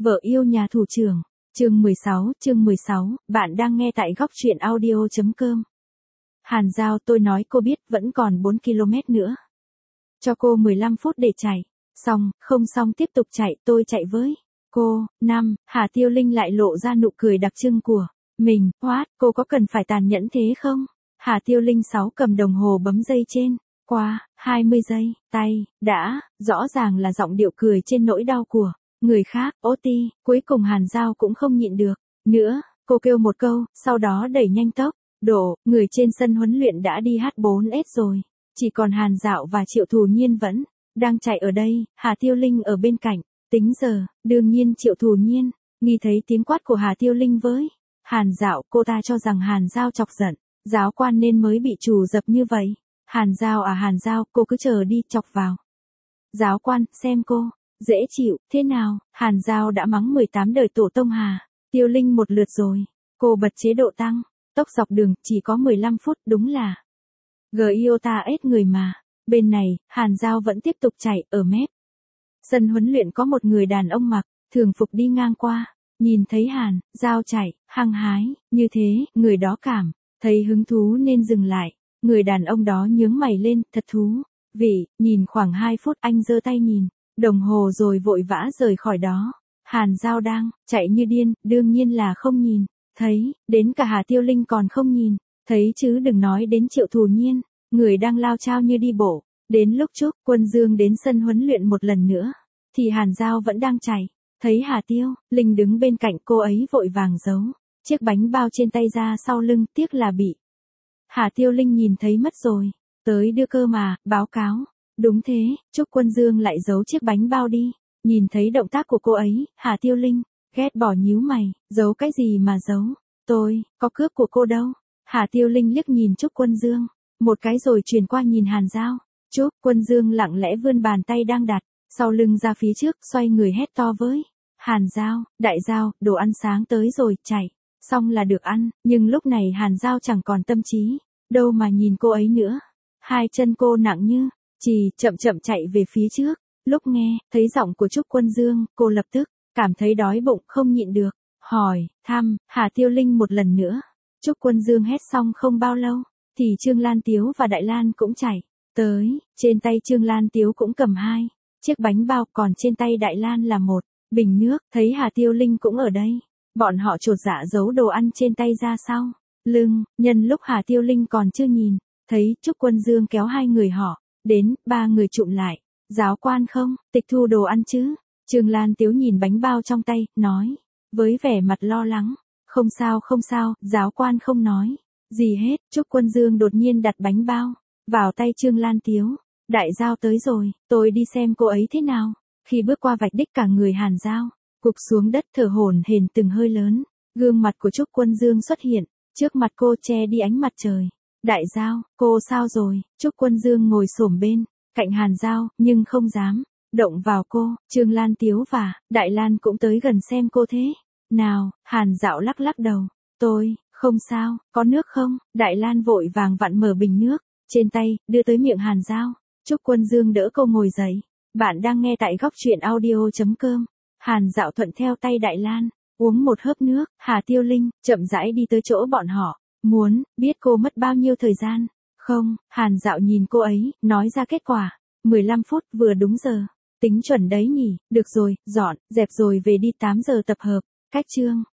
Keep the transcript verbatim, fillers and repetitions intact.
Vợ yêu nhà thủ trưởng. Chương mười sáu, chương mười sáu, bạn đang nghe tại góc truyện audio chấm com. Hàn Giao, tôi nói cô biết vẫn còn bốn ki lô mét nữa. Cho cô mười lăm phút để chạy. Xong, không xong tiếp tục chạy, tôi chạy với cô. Năm, Hà Tiêu Linh lại lộ ra nụ cười đặc trưng của mình. What, cô có cần phải tàn nhẫn thế không? Hà Tiêu Linh sáu cầm đồng hồ bấm dây trên. Qua, hai mươi giây, tay, đã, rõ ràng là giọng điệu cười trên nỗi đau của người khác. Ô ti, cuối cùng Hàn Giao cũng không nhịn được nữa, cô kêu một câu, sau đó đẩy nhanh tốc độ, người trên sân huấn luyện đã đi hát bốn ét rồi, chỉ còn Hàn Dạo và Triệu Thù Nhiên vẫn đang chạy ở đây. Hà Tiêu Linh ở bên cạnh, tính giờ, đương nhiên Triệu Thù Nhiên nghe thấy tiếng quát của Hà Tiêu Linh với Hàn Dạo, cô ta cho rằng Hàn Giao chọc giận giáo quan nên mới bị trù dập như vậy. Hàn Giao à Hàn Giao, cô cứ chờ đi, chọc vào giáo quan, xem cô dễ chịu thế nào. Hàn Giao đã mắng mười tám đời tổ tông Hà Tiêu Linh một lượt rồi. Cô bật chế độ tăng tốc dọc đường, chỉ có mười lăm phút, đúng là Giota ết người mà. Bên này, Hàn Giao vẫn tiếp tục chạy. Ở mép sân huấn luyện có một người đàn ông mặc thường phục đi ngang qua, nhìn thấy Hàn Giao chạy hăng hái như thế, người đó cảm thấy hứng thú nên dừng lại. Người đàn ông đó nhướng mày lên, thật thú vị. Nhìn khoảng hai phút, anh giơ tay nhìn đồng hồ rồi vội vã rời khỏi đó. Hàn Giao đang chạy như điên, đương nhiên là không nhìn thấy, đến cả Hà Tiêu Linh còn không nhìn thấy chứ đừng nói đến Triệu Thù Nhiên, người đang lao chao như đi bộ. Đến lúc Trúc Quân Dương đến sân huấn luyện một lần nữa, thì Hàn Giao vẫn đang chạy. Thấy Hà Tiêu Linh đứng bên cạnh, cô ấy vội vàng giấu chiếc bánh bao trên tay ra sau lưng, tiếc là bị Hà Tiêu Linh nhìn thấy mất rồi. Tới đưa cơ mà, báo cáo. Đúng thế, Trúc Quân Dương lại giấu chiếc bánh bao đi. Nhìn thấy động tác của cô ấy, Hà Tiêu Linh ghét bỏ nhíu mày, giấu cái gì mà giấu? Tôi có cướp của cô đâu. Hà Tiêu Linh liếc nhìn Trúc Quân Dương một cái rồi chuyển qua nhìn Hàn Giao. Trúc Quân Dương lặng lẽ vươn bàn tay đang đặt sau lưng ra phía trước, xoay người hét to với Hàn Giao, đại Giao, đồ ăn sáng tới rồi, chạy xong là được ăn. Nhưng lúc này Hàn Giao chẳng còn tâm trí đâu mà nhìn cô ấy nữa. Hai chân cô nặng như chì, chậm chậm chạy về phía trước. Lúc nghe thấy giọng của Trúc Quân Dương, cô lập tức cảm thấy đói bụng, không nhịn được hỏi thăm Hà Tiêu Linh một lần nữa. Trúc Quân Dương hét xong không bao lâu thì Trương Lan Tiếu và Đại Lan cũng chạy tới. Trên tay Trương Lan Tiếu cũng cầm hai chiếc bánh bao, còn trên tay Đại Lan là một bình nước. Thấy Hà Tiêu Linh cũng ở đây, bọn họ chột dạ giấu đồ ăn trên tay ra sau lưng. Nhân lúc Hà Tiêu Linh còn chưa nhìn thấy, Trúc Quân Dương kéo hai người họ đến, ba người chụm lại. Giáo quan không tịch thu đồ ăn chứ? Trương Lan Tiếu nhìn bánh bao trong tay, nói với vẻ mặt lo lắng. Không sao không sao, giáo quan không nói gì hết. Trúc Quân Dương đột nhiên đặt bánh bao vào tay Trương Lan Tiếu. Đại Giao tới rồi, tôi đi xem cô ấy thế nào. Khi bước qua vạch đích, cả người Hàn Giao gục xuống đất, thở hổn hển từng hơi lớn. Gương mặt của Trúc Quân Dương xuất hiện trước mặt cô, che đi ánh mặt trời. Đại Giao, cô sao rồi? Trúc Quân Dương ngồi xổm bên cạnh Hàn Giao, nhưng không dám động vào cô. Trương Lan Tiếu và Đại Lan cũng tới gần xem cô thế nào. Hàn Dạo lắc lắc đầu. Tôi không sao, có nước không? Đại Lan vội vàng vặn mở bình nước trên tay, đưa tới miệng Hàn Giao. Trúc Quân Dương đỡ cô ngồi dậy. Bạn đang nghe tại góc truyện audio chấm com. Hàn Dạo thuận theo tay Đại Lan, uống một hớp nước. Hà Tiêu Linh chậm rãi đi tới chỗ bọn họ. Muốn biết cô mất bao nhiêu thời gian không? Hàn Dạo nhìn cô ấy, nói ra kết quả. mười lăm phút, vừa đúng giờ. Tính chuẩn đấy nhỉ? Được rồi, dọn dẹp rồi về đi, tám giờ tập hợp. Cách Trương